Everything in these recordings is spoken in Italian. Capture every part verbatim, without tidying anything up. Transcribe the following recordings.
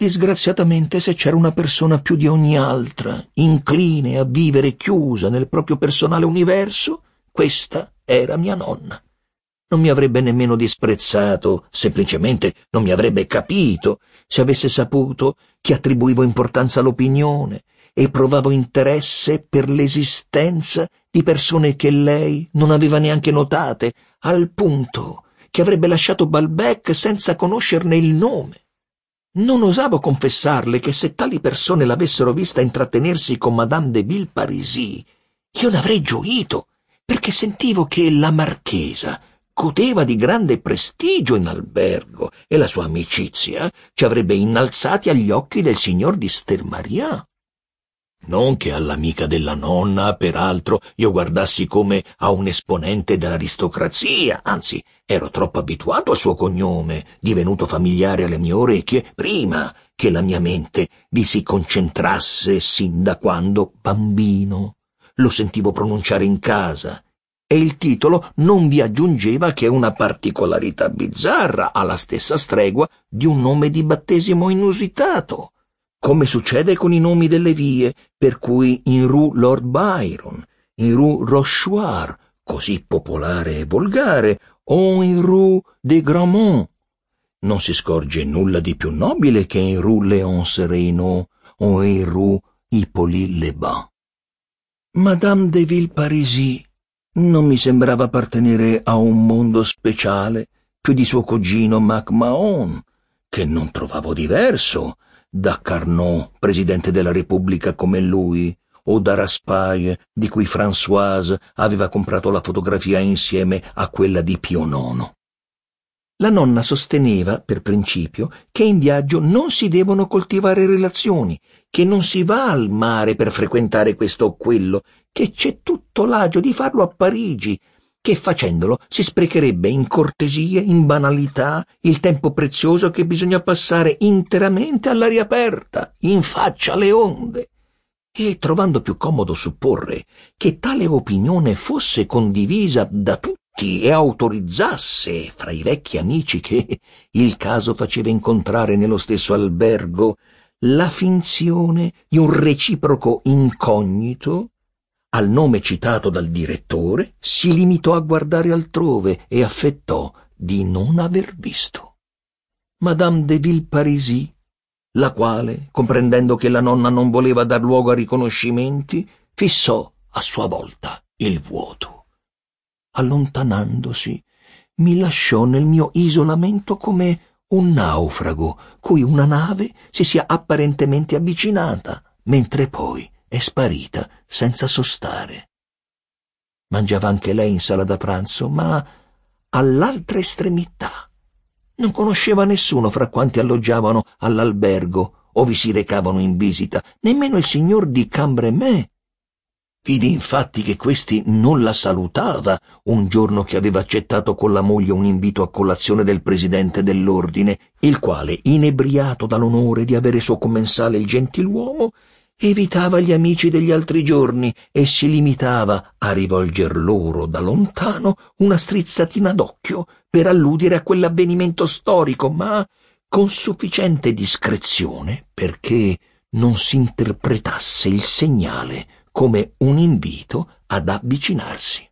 Disgraziatamente, se c'era una persona più di ogni altra, incline a vivere chiusa nel proprio personale universo, questa era mia nonna. Non mi avrebbe nemmeno disprezzato, semplicemente non mi avrebbe capito, se avesse saputo che attribuivo importanza all'opinione e provavo interesse per l'esistenza di persone che lei non aveva neanche notate, al punto che avrebbe lasciato Balbec senza conoscerne il nome. Non osavo confessarle che se tali persone l'avessero vista intrattenersi con Madame de Villeparisis, io ne avrei gioito, perché sentivo che la marchesa godeva di grande prestigio in albergo e la sua amicizia ci avrebbe innalzati agli occhi del signor di Stermaria. Non che all'amica della nonna, peraltro, io guardassi come a un esponente dell'aristocrazia, anzi, ero troppo abituato al suo cognome, divenuto familiare alle mie orecchie, prima che la mia mente vi si concentrasse sin da quando, bambino, lo sentivo pronunciare in casa, e il titolo non vi aggiungeva che una particolarità bizzarra alla stessa stregua di un nome di battesimo inusitato, come succede con i nomi delle vie, per cui in Rue Lord Byron, in Rue Rochechouart, così popolare e volgare, o in Rue des Grands-Monts. Non si scorge nulla di più nobile che in Rue Léonce Reynaud o in Rue Hippolyte-les-Bains. Madame de Villeparisis non mi sembrava appartenere a un mondo speciale più di suo cugino Mac Mahon, che non trovavo diverso da Carnot, presidente della Repubblica come lui, o da Raspail, di cui Françoise aveva comprato la fotografia insieme a quella di Pio nono. La nonna sosteneva, per principio, che in viaggio non si devono coltivare relazioni, che non si va al mare per frequentare questo o quello, che c'è tutto l'agio di farlo a Parigi, che facendolo si sprecherebbe in cortesie, in banalità, il tempo prezioso che bisogna passare interamente all'aria aperta, in faccia alle onde. E trovando più comodo supporre che tale opinione fosse condivisa da tutti e autorizzasse fra i vecchi amici che il caso faceva incontrare nello stesso albergo la finzione di un reciproco incognito, al nome citato dal direttore, si limitò a guardare altrove e affettò di non aver visto. Madame de Villeparisis, la quale, comprendendo che la nonna non voleva dar luogo a riconoscimenti, fissò a sua volta il vuoto. Allontanandosi, mi lasciò nel mio isolamento come un naufrago cui una nave si sia apparentemente avvicinata, mentre poi è sparita senza sostare. Mangiava anche lei in sala da pranzo, ma all'altra estremità. Non conosceva nessuno fra quanti alloggiavano all'albergo o vi si recavano in visita, nemmeno il signor di Cambremer. Vidi infatti che questi non la salutava un giorno che aveva accettato con la moglie un invito a colazione del presidente dell'ordine, il quale, inebriato dall'onore di avere suo commensale il gentiluomo, evitava gli amici degli altri giorni e si limitava a rivolger loro da lontano una strizzatina d'occhio per alludere a quell'avvenimento storico, ma con sufficiente discrezione perché non si interpretasse il segnale come un invito ad avvicinarsi.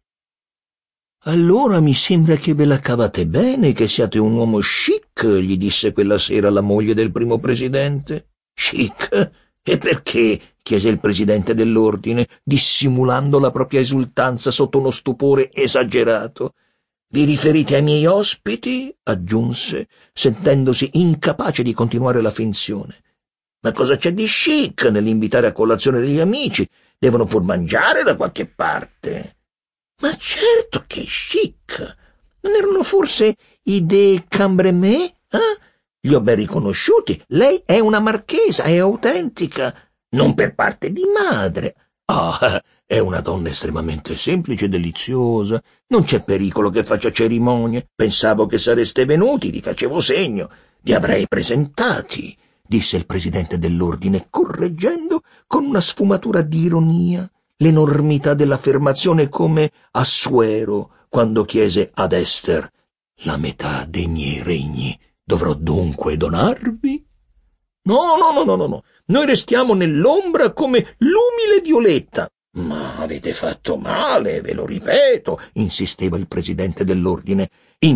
«Allora mi sembra che ve la cavate bene, che siate un uomo chic», gli disse quella sera la moglie del primo presidente. «Chic? E perché?» chiese il presidente dell'ordine, dissimulando la propria esultanza sotto uno stupore esagerato. «Vi riferite ai miei ospiti?» aggiunse, sentendosi incapace di continuare la finzione. «Ma cosa c'è di chic nell'invitare a colazione degli amici? Devono pur mangiare da qualche parte». «Ma certo che chic! Non erano forse i de Cambremer, eh? Li ho ben riconosciuti. Lei è una marchesa, è autentica, non per parte di madre. Ah, è una donna estremamente semplice e deliziosa. Non c'è pericolo che faccia cerimonie. Pensavo che sareste venuti, vi facevo segno. Vi avrei presentati», disse il presidente dell'ordine, correggendo con una sfumatura di ironia l'enormità dell'affermazione, come Assuero quando chiese ad Ester: «La metà dei miei regni dovrò dunque donarvi?» No, no, no, no, no, no. Noi restiamo nell'ombra come l'umile Violetta. Ma avete fatto male, ve lo ripeto, insisteva il presidente dell'ordine,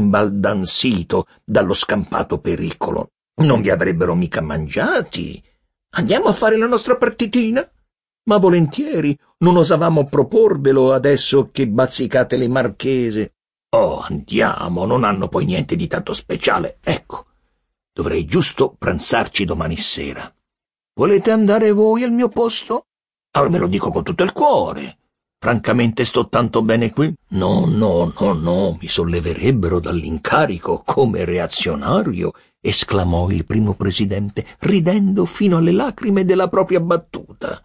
imbaldansito dallo scampato pericolo. Non vi avrebbero mica mangiati. Andiamo a fare la nostra partitina? Ma volentieri, non osavamo proporvelo adesso che bazzicate le marchese. Oh, andiamo, non hanno poi niente di tanto speciale. Ecco, dovrei giusto pranzarci domani sera. Volete andare voi al mio posto? Allora ve lo dico con tutto il cuore. Francamente sto tanto bene qui. No, no, no, no, mi solleverebbero dall'incarico come reazionario, esclamò il primo presidente, ridendo fino alle lacrime della propria battuta.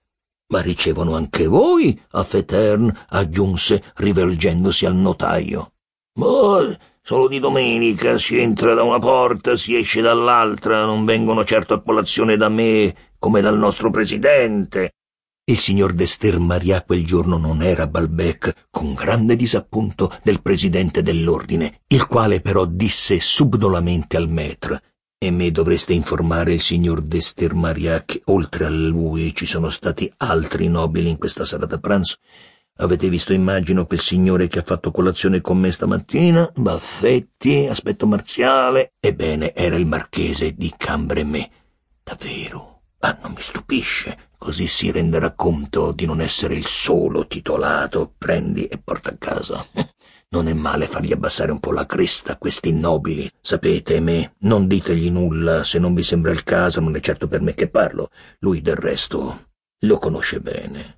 Ma ricevono anche voi a Fetern, aggiunse, rivolgendosi al notaio. Oh, solo di domenica si entra da una porta, si esce dall'altra, non vengono certo a colazione da me come dal nostro presidente. Il signor d'Ester Maria quel giorno non era a Balbec, con grande disappunto del presidente dell'ordine, il quale però disse subdolamente al maître: «E me dovreste informare il signor d'Ester Maria che oltre a lui ci sono stati altri nobili in questa sala da pranzo. Avete visto, immagino, quel signore che ha fatto colazione con me stamattina? Baffetti, aspetto marziale. Ebbene, era il marchese di Cambremer. Davvero? Ah, non mi stupisce. Così si renderà conto di non essere il solo titolato. Prendi e porta a casa. Non è male fargli abbassare un po' la cresta a questi nobili. Sapete me, non ditegli nulla se non vi sembra il caso, non è certo per me che parlo. Lui del resto lo conosce bene».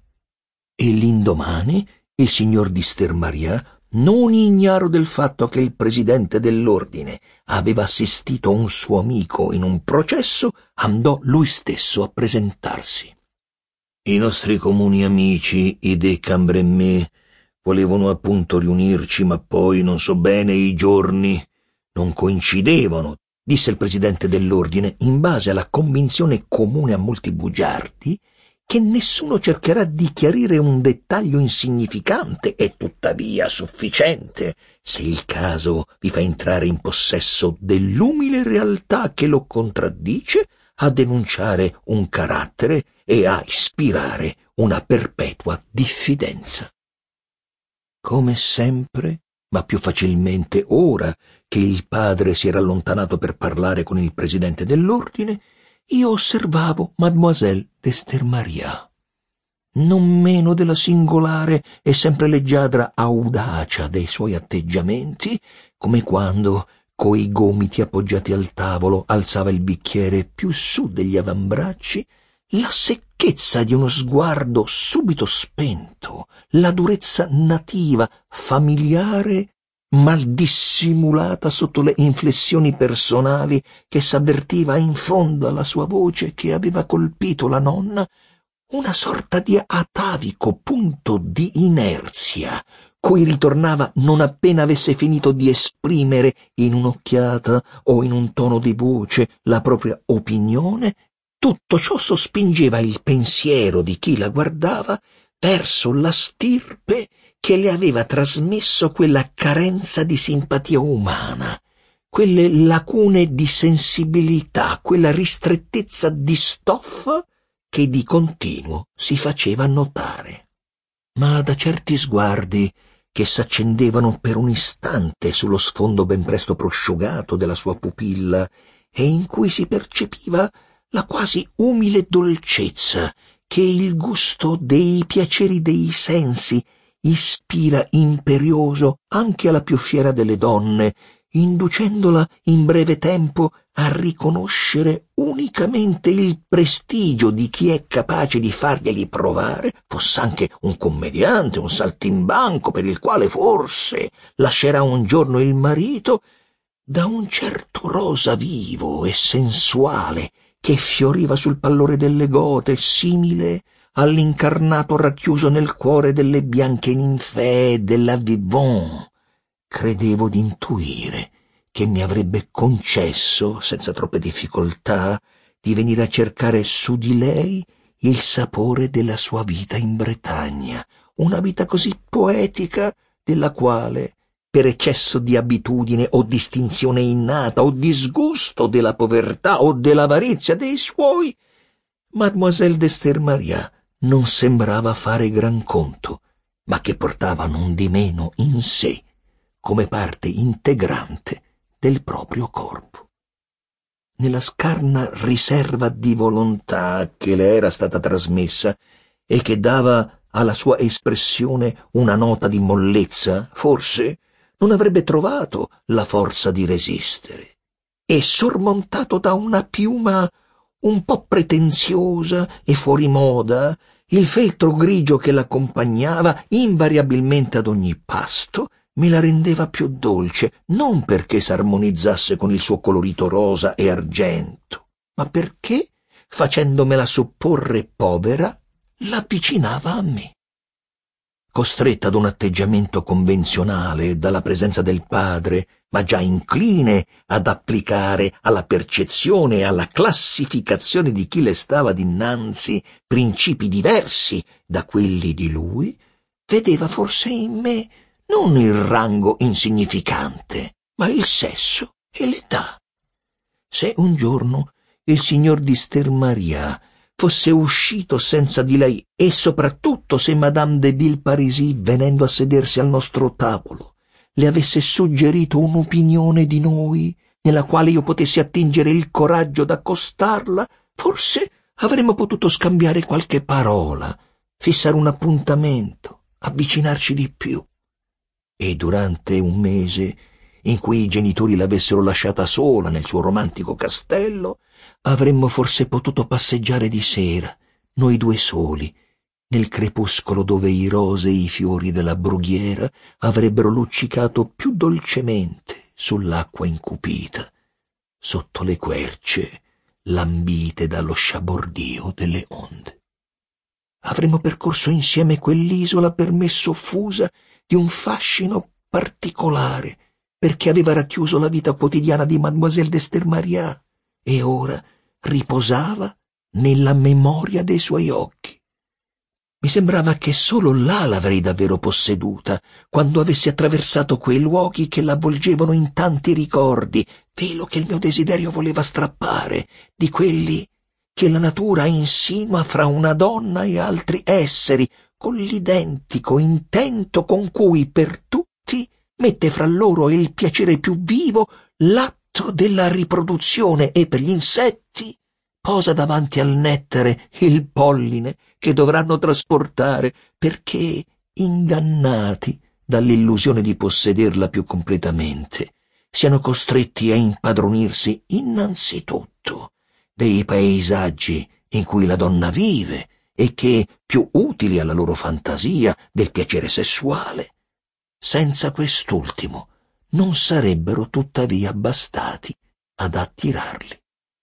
E l'indomani il signor d'Ester Maria, non ignaro del fatto che il presidente dell'ordine aveva assistito un suo amico in un processo, andò lui stesso a presentarsi. I nostri comuni amici, i de Cambremer, volevano appunto riunirci, ma poi, non so bene, i giorni non coincidevano, disse il presidente dell'ordine, in base alla convinzione comune a molti bugiardi che nessuno cercherà di chiarire un dettaglio insignificante e tuttavia sufficiente, se il caso vi fa entrare in possesso dell'umile realtà che lo contraddice, a denunciare un carattere e a ispirare una perpetua diffidenza. Come sempre, ma più facilmente ora che il padre si era allontanato per parlare con il presidente dell'ordine, io osservavo Mademoiselle d'Ester Maria. Non meno della singolare e sempre leggiadra audacia dei suoi atteggiamenti, come quando, coi gomiti appoggiati al tavolo, alzava il bicchiere più su degli avambracci, la secchezza di uno sguardo subito spento, la durezza nativa, familiare, mal dissimulata sotto le inflessioni personali che s'avvertiva in fondo alla sua voce che aveva colpito la nonna, una sorta di atavico punto di inerzia, cui ritornava non appena avesse finito di esprimere in un'occhiata o in un tono di voce la propria opinione. Tutto ciò sospingeva il pensiero di chi la guardava verso la stirpe che le aveva trasmesso quella carenza di simpatia umana, quelle lacune di sensibilità, quella ristrettezza di stoffa che di continuo si faceva notare. Ma da certi sguardi che s'accendevano per un istante sullo sfondo ben presto prosciugato della sua pupilla e in cui si percepiva la quasi umile dolcezza che il gusto dei piaceri dei sensi ispira imperioso anche alla più fiera delle donne, inducendola in breve tempo a riconoscere unicamente il prestigio di chi è capace di farglieli provare, foss'anche un commediante, un saltimbanco per il quale forse lascerà un giorno il marito, da un certo rosa vivo e sensuale che fioriva sul pallore delle gote, simile all'incarnato racchiuso nel cuore delle bianche ninfee della Vivonne. Credevo d'intuire che mi avrebbe concesso, senza troppe difficoltà, di venire a cercare su di lei il sapore della sua vita in Bretagna, una vita così poetica della quale per eccesso di abitudine o distinzione innata o disgusto della povertà o dell'avarizia dei suoi, Mademoiselle d'Esther Maria non sembrava fare gran conto, ma che portava non di meno in sé, come parte integrante del proprio corpo. Nella scarna riserva di volontà che le era stata trasmessa e che dava alla sua espressione una nota di mollezza, forse non avrebbe trovato la forza di resistere, e sormontato da una piuma un po' pretenziosa e fuori moda, il feltro grigio che l'accompagnava invariabilmente ad ogni pasto me la rendeva più dolce, non perché s'armonizzasse con il suo colorito rosa e argento, ma perché, facendomela supporre povera, l'avvicinava a me. Costretta ad un atteggiamento convenzionale dalla presenza del padre, ma già incline ad applicare alla percezione e alla classificazione di chi le stava dinanzi principi diversi da quelli di lui, vedeva forse in me non il rango insignificante, ma il sesso e l'età. Se un giorno il signor d'Esther Maria fosse uscito senza di lei, e soprattutto se Madame de Villeparisis, venendo a sedersi al nostro tavolo, le avesse suggerito un'opinione di noi, nella quale io potessi attingere il coraggio d'accostarla, forse avremmo potuto scambiare qualche parola, fissare un appuntamento, avvicinarci di più. E durante un mese in cui i genitori l'avessero lasciata sola nel suo romantico castello, avremmo forse potuto passeggiare di sera, noi due soli, nel crepuscolo dove i rosei fiori della brughiera avrebbero luccicato più dolcemente sull'acqua incupita, sotto le querce lambite dallo sciabordio delle onde. Avremmo percorso insieme quell'isola per me soffusa di un fascino particolare, perché aveva racchiuso la vita quotidiana di Mademoiselle d'Esther Maria e ora riposava nella memoria dei suoi occhi. Mi sembrava che solo là l'avrei davvero posseduta, quando avessi attraversato quei luoghi che l'avvolgevano in tanti ricordi, velo che il mio desiderio voleva strappare, di quelli che la natura insinua fra una donna e altri esseri, con l'identico intento con cui per tutti mette fra loro il piacere più vivo l'atto della riproduzione e per gli insetti posa davanti al nettare il polline che dovranno trasportare perché, ingannati dall'illusione di possederla più completamente, siano costretti a impadronirsi innanzitutto dei paesaggi in cui la donna vive e che, più utili alla loro fantasia del piacere sessuale, senza quest'ultimo non sarebbero tuttavia bastati ad attirarli.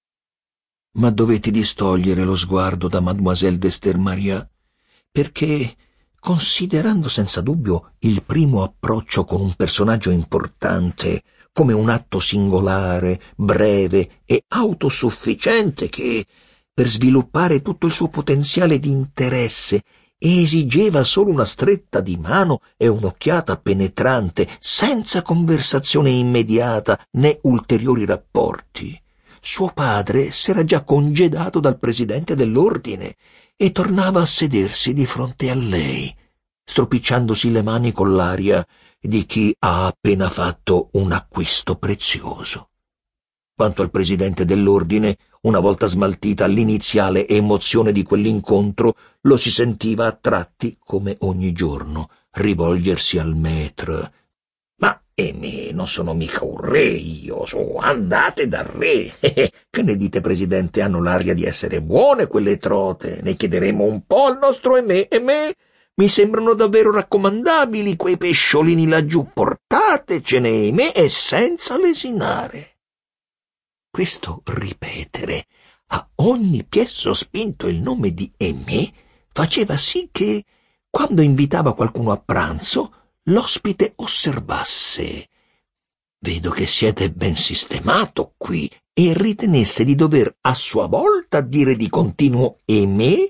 Ma dovetti distogliere lo sguardo da Mademoiselle d'Esther Maria, perché, considerando senza dubbio il primo approccio con un personaggio importante come un atto singolare, breve e autosufficiente che, per sviluppare tutto il suo potenziale di interesse, esigeva solo una stretta di mano e un'occhiata penetrante, senza conversazione immediata né ulteriori rapporti, suo padre s'era già congedato dal presidente dell'ordine e tornava a sedersi di fronte a lei, stropicciandosi le mani con l'aria di chi ha appena fatto un acquisto prezioso. Quanto al presidente dell'ordine, una volta smaltita l'iniziale emozione di quell'incontro, lo si sentiva a tratti, come ogni giorno, rivolgersi al maître. «Ma e me non sono mica un re io, su, andate dal re. Che ne dite, presidente? Hanno l'aria di essere buone quelle trote. Ne chiederemo un po' al nostro Emè. Emè, mi sembrano davvero raccomandabili quei pesciolini laggiù. Portatecene, Emè, e senza lesinare». Questo ripetere a ogni piè sospinto il nome di Emè faceva sì che, quando invitava qualcuno a pranzo, l'ospite osservasse: «Vedo che siete ben sistemato qui», e ritenesse di dover a sua volta dire di continuo Emè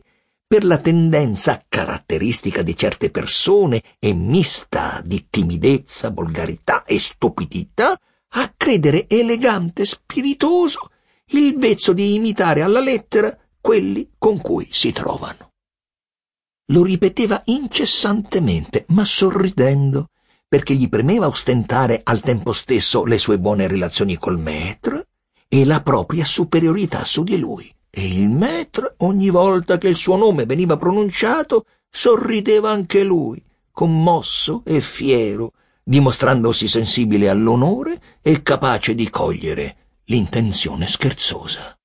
per la tendenza caratteristica di certe persone e mista di timidezza, volgarità e stupidità a credere elegante e spiritoso il vezzo di imitare alla lettera quelli con cui si trovano. Lo ripeteva incessantemente, ma sorridendo, perché gli premeva ostentare al tempo stesso le sue buone relazioni col maître e la propria superiorità su di lui. E il maître, ogni volta che il suo nome veniva pronunciato, sorrideva anche lui, commosso e fiero, dimostrandosi sensibile all'onore e capace di cogliere l'intenzione scherzosa.